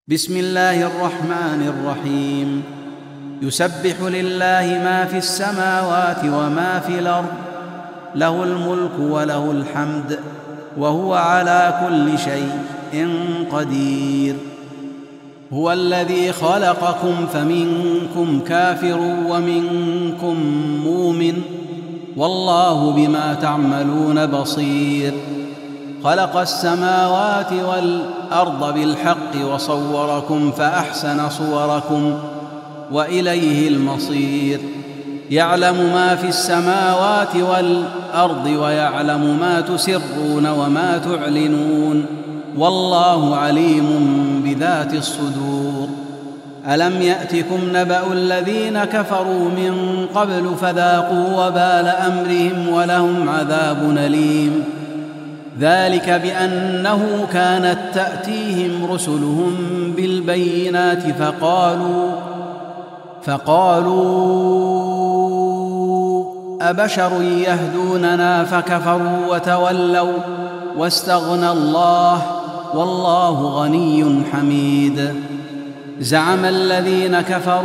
بسم الله الرحمن الرحيم. يسبح لله ما في السماوات وما في الأرض، له الملك وله الحمد، وهو على كل شيء قدير. هو الذي خلقكم فمنكم كافر ومنكم مؤمن، والله بما تعملون بصير. خلق السماوات والأرض بالحق وصوركم فأحسن صوركم وإليه المصير. يعلم ما في السماوات والأرض ويعلم ما تسرون وما تعلنون، والله عليم بذات الصدور. ألم يأتكم نبأ الذين كفروا من قبل فذاقوا وبال أمرهم ولهم عذاب أليم. ذلك بأنه كانت تأتيهم رسلهم بالبينات فقالوا أبشر يهدوننا فكفروا وتولوا واستغنى الله، والله غني حميد. زعم الذين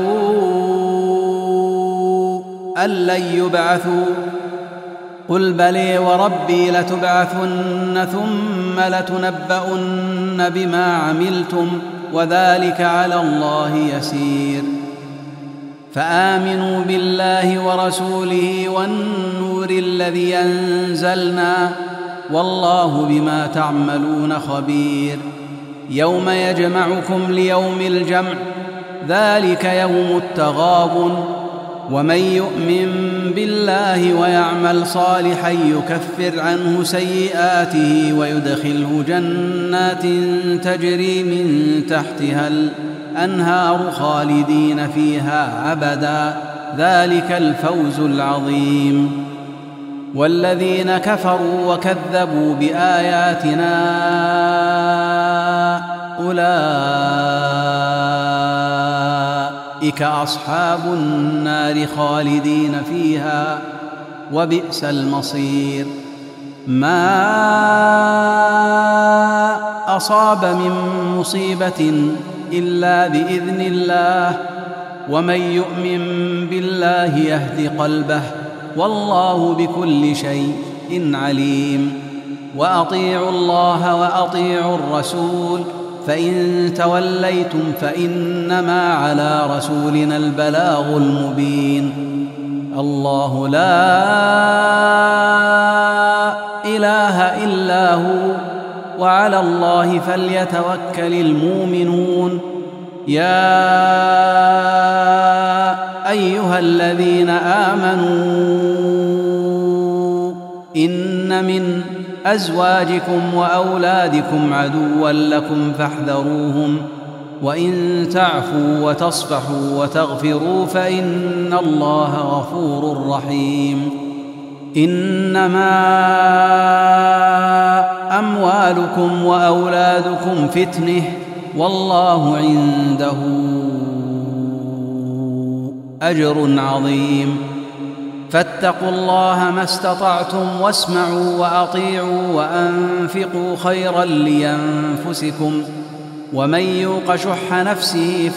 كفروا أن لن يبعثوا، قل بلي وربي لتبعثن ثم لتنبؤن بما عملتم، وذلك على الله يسير. فآمنوا بالله ورسوله والنور الذي أنزلنا، والله بما تعملون خبير. يوم يجمعكم ليوم الجمع، ذلك يوم التغابن. ومن يؤمن بالله ويعمل صالحا يكفر عنه سيئاته ويدخله جنات تجري من تحتها الأنهار خالدين فيها أبدا، ذلك الفوز العظيم. والذين كفروا وكذبوا بآياتنا أولئك أصحاب النار خالدين فيها، وبئس المصير. ما أصاب من مصيبة إلا بإذن الله، ومن يؤمن بالله يهد قلبه، والله بكل شيء عليم. وأطيعوا الله وأطيعوا الرسول، فإن توليتم فإنما على رسولنا البلاغ المبين. الله لا إله إلا هو، وعلى الله فليتوكل المؤمنون. يا أيها الذين آمنوا إن من أزواجكم وأولادكم عدوا لكم فاحذروهم، وإن تعفوا وتصفحوا وتغفروا فإن الله غفور رحيم. إنما أموالكم وأولادكم فتنة، والله عنده أجر عظيم. فاتقوا الله ما استطعتم، واسمعوا وأطيعوا وأنفقوا خيرا لأنفسكم، ومن يوق شح نفسه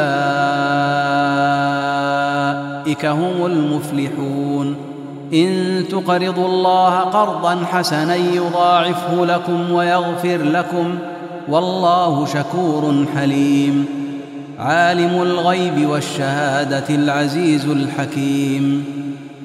فأولئك هم المفلحون. إن تقرضوا الله قرضا حسنا يضاعفه لكم ويغفر لكم، والله شكور حليم. عالم الغيب والشهادة العزيز الحكيم.